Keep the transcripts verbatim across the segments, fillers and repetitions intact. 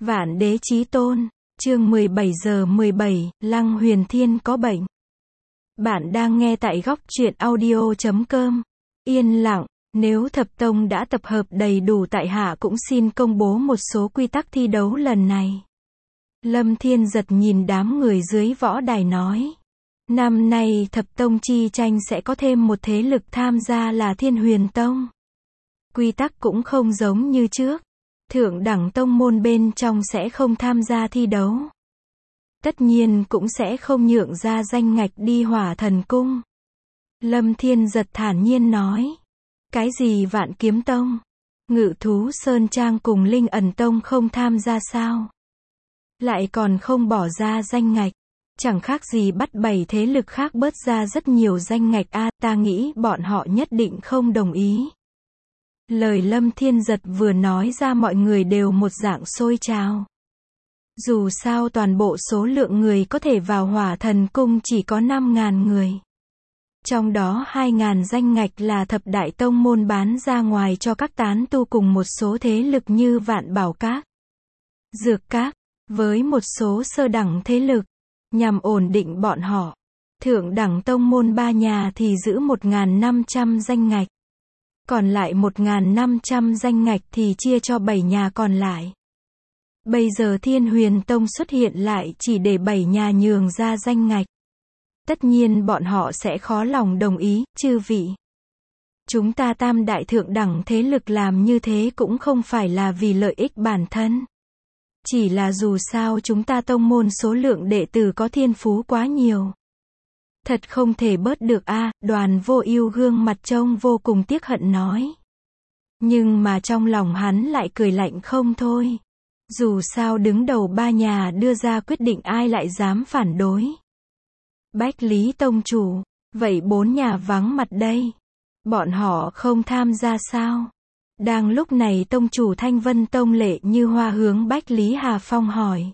Vạn Đế Chí Tôn, chương mười bảy giờ mười bảy, Lăng Huyền Thiên có bệnh. Bạn đang nghe tại góc truyện audio chấm com. Yên lặng, nếu thập tông đã tập hợp đầy đủ tại hạ cũng xin công bố một số quy tắc thi đấu lần này. Lâm Thiên Giật nhìn đám người dưới võ đài nói. Năm nay thập tông chi tranh sẽ có thêm một thế lực tham gia là Thiên Huyền Tông. Quy tắc cũng không giống như trước. Thượng đẳng tông môn bên trong sẽ không tham gia thi đấu. Tất nhiên cũng sẽ không nhượng ra danh ngạch đi Hỏa Thần Cung. Lâm Thiên Giật thản nhiên nói. Cái gì Vạn Kiếm Tông? Ngự Thú Sơn Trang cùng Linh Ẩn Tông không tham gia sao? Lại còn không bỏ ra danh ngạch. Chẳng khác gì bắt bảy thế lực khác bớt ra rất nhiều danh ngạch a, ta nghĩ bọn họ nhất định không đồng ý. Lời Lâm Thiên Giật vừa nói ra mọi người đều một dạng sôi trào. Dù sao toàn bộ số lượng người có thể vào Hỏa Thần Cung chỉ có năm ngàn người. Trong đó hai ngàn danh ngạch là thập đại tông môn bán ra ngoài cho các tán tu cùng một số thế lực như Vạn Bảo Các, Dược Các, với một số sơ đẳng thế lực, nhằm ổn định bọn họ. Thượng đẳng tông môn ba nhà thì giữ một nghìn năm trăm danh ngạch. Còn lại một nghìn năm trăm danh ngạch thì chia cho bảy nhà còn lại. Bây giờ Thiên Huyền Tông xuất hiện lại chỉ để bảy nhà nhường ra danh ngạch. Tất nhiên bọn họ sẽ khó lòng đồng ý, chư vị. Chúng ta tam đại thượng đẳng thế lực làm như thế cũng không phải là vì lợi ích bản thân. Chỉ là dù sao chúng ta tông môn số lượng đệ tử có thiên phú quá nhiều. Thật không thể bớt được a, Đoàn Vô Ưu gương mặt trông vô cùng tiếc hận nói. Nhưng mà trong lòng hắn lại cười lạnh không thôi. Dù sao đứng đầu ba nhà đưa ra quyết định ai lại dám phản đối. Bách Lý Tông chủ, vậy bốn nhà vắng mặt đây. Bọn họ không tham gia sao? Đang lúc này tông chủ Thanh Vân Tông Lệ Như Hoa hướng Bách Lý Hà Phong hỏi.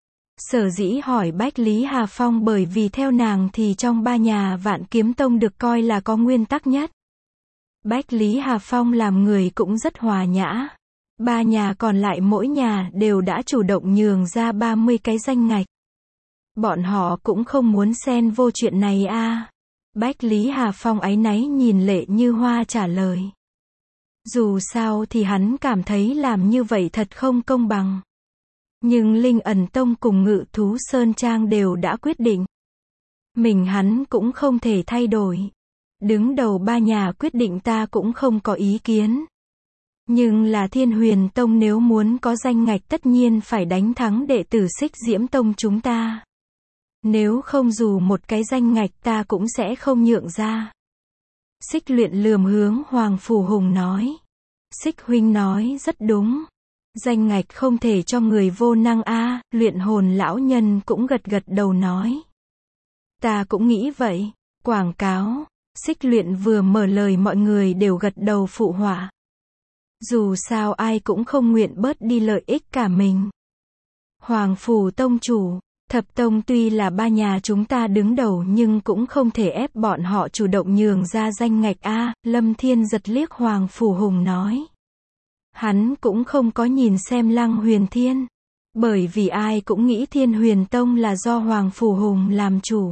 Sở dĩ hỏi Bách Lý Hà Phong bởi vì theo nàng thì trong ba nhà Vạn Kiếm Tông được coi là có nguyên tắc nhất. Bách Lý Hà Phong làm người cũng rất hòa nhã. Ba nhà còn lại mỗi nhà đều đã chủ động nhường ra ba mươi cái danh ngạch. Bọn họ cũng không muốn xen vô chuyện này a. À. Bách Lý Hà Phong áy náy nhìn Lệ Như Hoa trả lời. Dù sao thì hắn cảm thấy làm như vậy thật không công bằng. Nhưng Linh Ẩn Tông cùng Ngự Thú Sơn Trang đều đã quyết định. Mình hắn cũng không thể thay đổi. Đứng đầu ba nhà quyết định ta cũng không có ý kiến. Nhưng là Thiên Huyền Tông nếu muốn có danh ngạch tất nhiên phải đánh thắng đệ tử Xích Diễm Tông chúng ta. Nếu không dù một cái danh ngạch ta cũng sẽ không nhượng ra. Xích Luyện lườm hướng Hoàng Phủ Hùng nói. Xích huynh nói rất đúng. Danh ngạch không thể cho người vô năng a, à, Luyện Hồn lão nhân cũng gật gật đầu nói. Ta cũng nghĩ vậy. Quảng cáo. Xích Luyện vừa mở lời mọi người đều gật đầu phụ họa. Dù sao ai cũng không nguyện bớt đi lợi ích cả mình. Hoàng Phủ Tông chủ, thập tông tuy là ba nhà chúng ta đứng đầu nhưng cũng không thể ép bọn họ chủ động nhường ra danh ngạch a, à, Lâm Thiên Giật liếc Hoàng Phủ Hùng nói. Hắn cũng không có nhìn xem Lăng Huyền Thiên. Bởi vì ai cũng nghĩ Thiên Huyền Tông là do Hoàng Phủ Hùng làm chủ.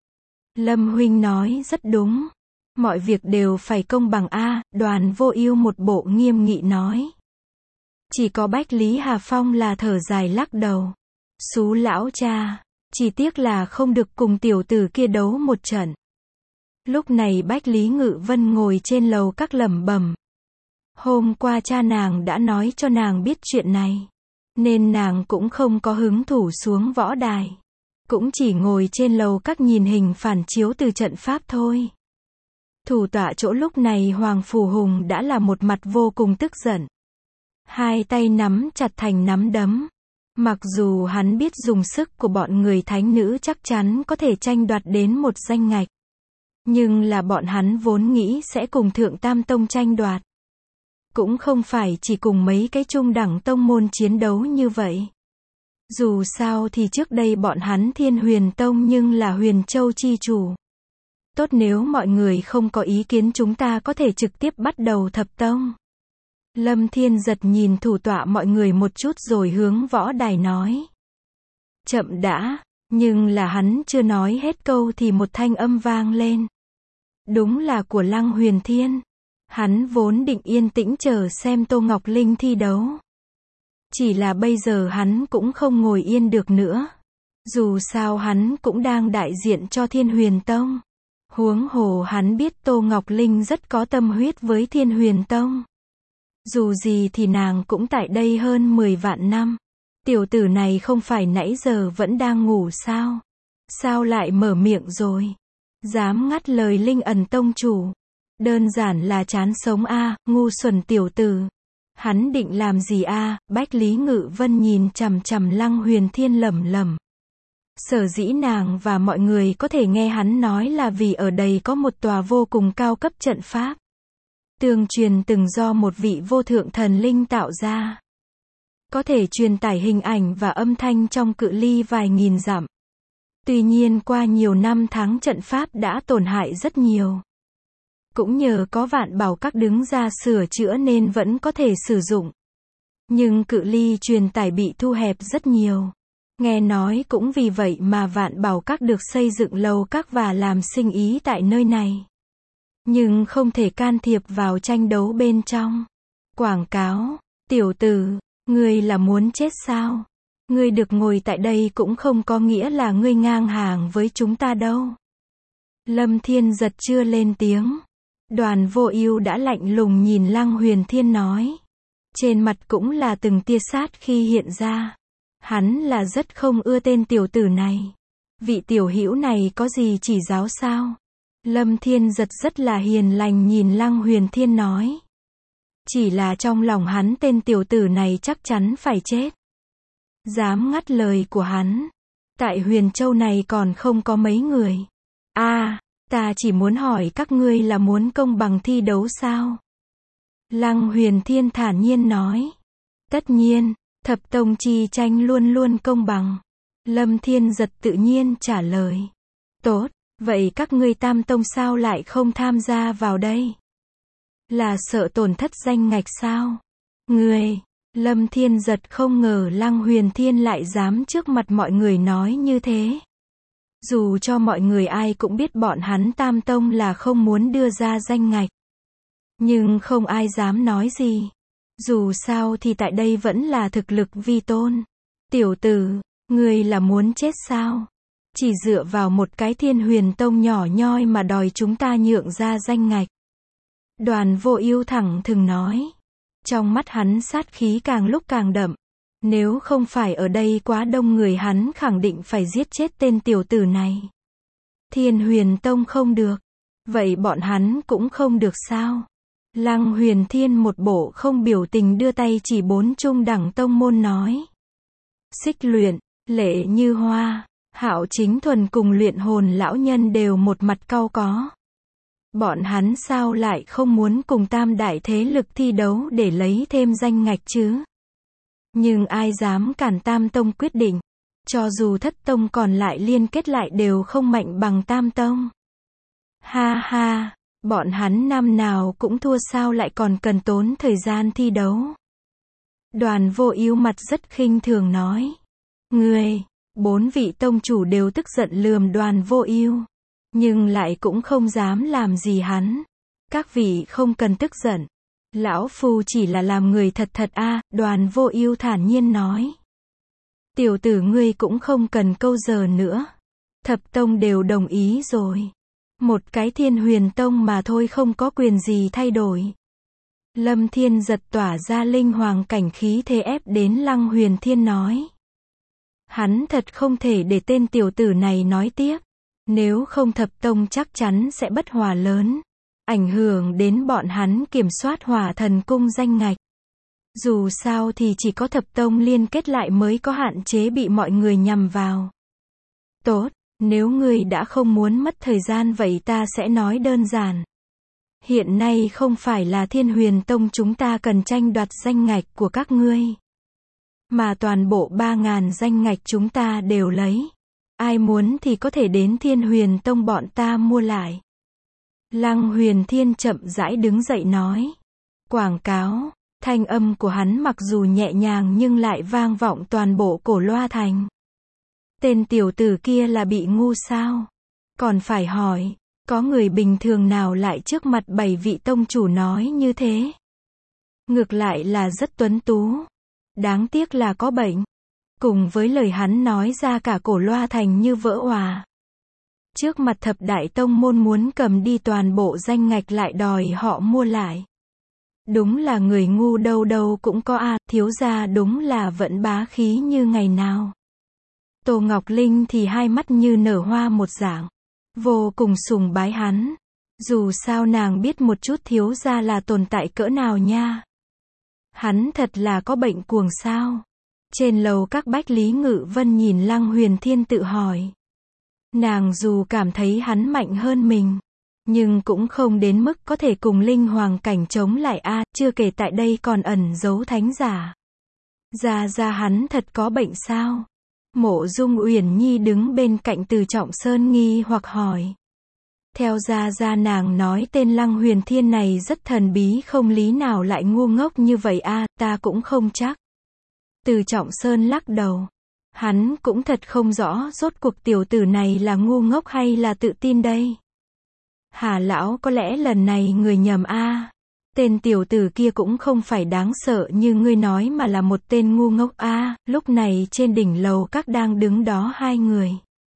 Lâm huynh nói rất đúng. Mọi việc đều phải công bằng a, à, Đoàn Vô Ưu một bộ nghiêm nghị nói. Chỉ có Bách Lý Hà Phong là thở dài lắc đầu. Xú lão cha, chỉ tiếc là không được cùng tiểu tử kia đấu một trận. Lúc này Bách Lý Ngự Vân ngồi trên lầu các lẩm bẩm. Hôm qua cha nàng đã nói cho nàng biết chuyện này. Nên nàng cũng không có hứng thủ xuống võ đài. Cũng chỉ ngồi trên lầu các nhìn hình phản chiếu từ trận pháp thôi. Thủ tọa chỗ lúc này Hoàng Phủ Hùng đã là một mặt vô cùng tức giận. Hai tay nắm chặt thành nắm đấm. Mặc dù hắn biết dùng sức của bọn người thánh nữ chắc chắn có thể tranh đoạt đến một danh ngạch. Nhưng là bọn hắn vốn nghĩ sẽ cùng Thượng Tam Tông tranh đoạt. Cũng không phải chỉ cùng mấy cái trung đẳng tông môn chiến đấu như vậy. Dù sao thì trước đây bọn hắn Thiên Huyền Tông nhưng là Huyền Châu chi chủ. Tốt nếu mọi người không có ý kiến chúng ta có thể trực tiếp bắt đầu thập tông. Lâm Thiên Giật nhìn thủ tọa mọi người một chút rồi hướng võ đài nói. Chậm đã, nhưng là hắn chưa nói hết câu thì một thanh âm vang lên. Đúng là của Lăng Huyền Thiên. Hắn vốn định yên tĩnh chờ xem Tô Ngọc Linh thi đấu. Chỉ là bây giờ hắn cũng không ngồi yên được nữa. Dù sao hắn cũng đang đại diện cho Thiên Huyền Tông. Huống hồ hắn biết Tô Ngọc Linh rất có tâm huyết với Thiên Huyền Tông. Dù gì thì nàng cũng tại đây hơn mười vạn năm. Tiểu tử này không phải nãy giờ vẫn đang ngủ sao? Sao lại mở miệng rồi? Dám ngắt lời Linh Ẩn Tông chủ. Đơn giản là chán sống a, à, ngu xuẩn tiểu tử. Hắn định làm gì a? À? Bách Lý Ngự Vân nhìn chằm chằm Lăng Huyền Thiên lẩm lẩm. Sở dĩ nàng và mọi người có thể nghe hắn nói là vì ở đây có một tòa vô cùng cao cấp trận pháp. Tương truyền từng do một vị vô thượng thần linh tạo ra. Có thể truyền tải hình ảnh và âm thanh trong cự ly vài nghìn dặm. Tuy nhiên qua nhiều năm tháng trận pháp đã tổn hại rất nhiều. Cũng nhờ có Vạn Bảo Các đứng ra sửa chữa nên vẫn có thể sử dụng. Nhưng cự ly truyền tải bị thu hẹp rất nhiều. Nghe nói cũng vì vậy mà Vạn Bảo Các được xây dựng lầu các và làm sinh ý tại nơi này. Nhưng không thể can thiệp vào tranh đấu bên trong. Quảng cáo, tiểu tử, ngươi là muốn chết sao? Ngươi được ngồi tại đây cũng không có nghĩa là ngươi ngang hàng với chúng ta đâu. Lâm Thiên Giật chưa lên tiếng. Đoàn Vô Ưu đã lạnh lùng nhìn Lăng Huyền Thiên nói. Trên mặt cũng là từng tia sát khi hiện ra. Hắn là rất không ưa tên tiểu tử này. Vị tiểu hữu này có gì chỉ giáo sao? Lâm Thiên Giật rất là hiền lành nhìn Lăng Huyền Thiên nói. Chỉ là trong lòng hắn tên tiểu tử này chắc chắn phải chết. Dám ngắt lời của hắn. Tại Huyền Châu này còn không có mấy người. A, à, ta chỉ muốn hỏi các ngươi là muốn công bằng thi đấu sao? Lăng Huyền Thiên thản nhiên nói. Tất nhiên, thập tông chi tranh luôn luôn công bằng. Lâm Thiên Giật tự nhiên trả lời. Tốt, vậy các ngươi Tam Tông sao lại không tham gia vào đây? Là sợ tổn thất danh ngạch sao? Ngươi, Lâm Thiên Giật không ngờ Lăng Huyền Thiên lại dám trước mặt mọi người nói như thế. Dù cho mọi người ai cũng biết bọn hắn Tam Tông là không muốn đưa ra danh ngạch. Nhưng không ai dám nói gì. Dù sao thì tại đây vẫn là thực lực vi tôn. Tiểu tử, ngươi là muốn chết sao? Chỉ dựa vào một cái Thiên Huyền Tông nhỏ nhoi mà đòi chúng ta nhượng ra danh ngạch. Đoàn Vô Ưu thẳng thừng nói. Trong mắt hắn sát khí càng lúc càng đậm. Nếu không phải ở đây quá đông người hắn khẳng định phải giết chết tên tiểu tử này. Thiên Huyền Tông không được. Vậy bọn hắn cũng không được sao? Lăng Huyền Thiên một bộ không biểu tình đưa tay chỉ bốn trung đẳng tông môn nói. Xích Luyện, Lệ Như Hoa, Hạo Chính Thuần cùng Luyện Hồn lão nhân đều một mặt cau có. Bọn hắn sao lại không muốn cùng tam đại thế lực thi đấu để lấy thêm danh ngạch chứ? Nhưng ai dám cản Tam Tông quyết định? Cho dù Thất Tông còn lại liên kết lại đều không mạnh bằng Tam Tông. Ha ha, bọn hắn năm nào cũng thua sao lại còn cần tốn thời gian thi đấu? Đoàn Vô Ưu mặt rất khinh thường nói. Ngươi, bốn vị tông chủ đều tức giận lườm Đoàn Vô Ưu. Nhưng lại cũng không dám làm gì hắn. Các vị không cần tức giận. Lão phu chỉ là làm người thật thật a, à, Đoàn Vô Ưu thản nhiên nói. Tiểu tử ngươi cũng không cần câu giờ nữa. Thập tông đều đồng ý rồi. Một cái Thiên Huyền Tông mà thôi không có quyền gì thay đổi. Lâm Thiên Giật tỏa ra linh hoàng cảnh khí thế ép đến Lăng Huyền Thiên nói. Hắn thật không thể để tên tiểu tử này nói tiếp. Nếu không thập tông chắc chắn sẽ bất hòa lớn. Ảnh hưởng đến bọn hắn kiểm soát Hỏa Thần Cung danh ngạch. Dù sao thì chỉ có thập tông liên kết lại mới có hạn chế bị mọi người nhằm vào. Tốt, nếu ngươi đã không muốn mất thời gian vậy ta sẽ nói đơn giản. Hiện nay không phải là Thiên Huyền Tông chúng ta cần tranh đoạt danh ngạch của các ngươi. Mà toàn bộ ba ngàn danh ngạch chúng ta đều lấy. Ai muốn thì có thể đến Thiên Huyền Tông bọn ta mua lại. Lăng Huyền Thiên chậm rãi đứng dậy nói. Quảng cáo, Thanh âm của hắn mặc dù nhẹ nhàng nhưng lại vang vọng toàn bộ Cổ Loa Thành. Tên tiểu tử kia là bị ngu sao? Còn phải hỏi, có người bình thường nào lại trước mặt bảy vị tông chủ nói như thế? Ngược lại là rất tuấn tú. Đáng tiếc là có bệnh. Cùng với lời hắn nói ra cả Cổ Loa Thành như vỡ òa. Trước mặt thập đại tông môn muốn cầm đi toàn bộ danh ngạch lại đòi họ mua lại. Đúng là người ngu đâu đâu cũng có a, à, thiếu gia đúng là vẫn bá khí như ngày nào. Tô Ngọc Linh thì hai mắt như nở hoa một dạng. Vô cùng sùng bái hắn. Dù sao nàng biết một chút thiếu gia là tồn tại cỡ nào nha. Hắn thật là có bệnh cuồng sao? Trên lầu các Bách Lý Ngự Vân nhìn Lăng Huyền Thiên tự hỏi. Nàng dù cảm thấy hắn mạnh hơn mình, nhưng cũng không đến mức có thể cùng linh hoàng cảnh chống lại a, à, chưa kể tại đây còn ẩn giấu thánh giả. Ra ra hắn thật có bệnh sao? Mộ Dung Uyển Nhi đứng bên cạnh Từ Trọng Sơn nghi hoặc hỏi. Theo ra ra nàng nói tên Lăng Huyền Thiên này rất thần bí, không lý nào lại ngu ngốc như vậy a, à, ta cũng không chắc. Từ Trọng Sơn lắc đầu. Hắn cũng thật không rõ rốt cuộc tiểu tử này là ngu ngốc hay là tự tin đây. Hà lão, có lẽ lần này người nhầm a. À. Tên tiểu tử kia cũng không phải đáng sợ như ngươi nói mà là một tên ngu ngốc a. À. Lúc này trên đỉnh lầu các đang đứng đó hai người.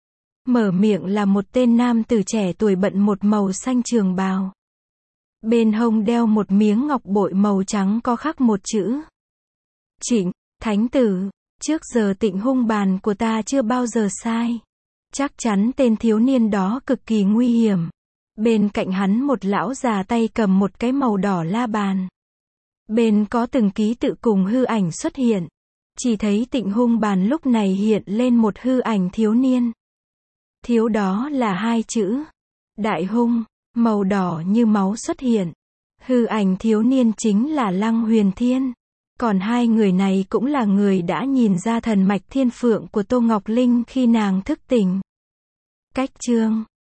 Mở miệng là một tên nam tử trẻ tuổi bận một màu xanh trường bào. Bên hông đeo một miếng ngọc bội màu trắng có khắc một chữ. Trịnh, thánh tử. Trước giờ Tịnh hung bàn của ta chưa bao giờ sai. Chắc chắn tên thiếu niên đó cực kỳ nguy hiểm. Bên cạnh hắn một lão già tay cầm một cái màu đỏ la bàn. Bên có từng ký tự cùng hư ảnh xuất hiện. Chỉ thấy Tịnh hung bàn lúc này hiện lên một hư ảnh thiếu niên. Thiếu đó là hai chữ. Đại hung, màu đỏ như máu xuất hiện. Hư ảnh thiếu niên chính là Lăng Huyền Thiên. Còn hai người này cũng là người đã nhìn ra thần mạch thiên phượng của Tô Ngọc Linh khi nàng thức tỉnh. Cách chương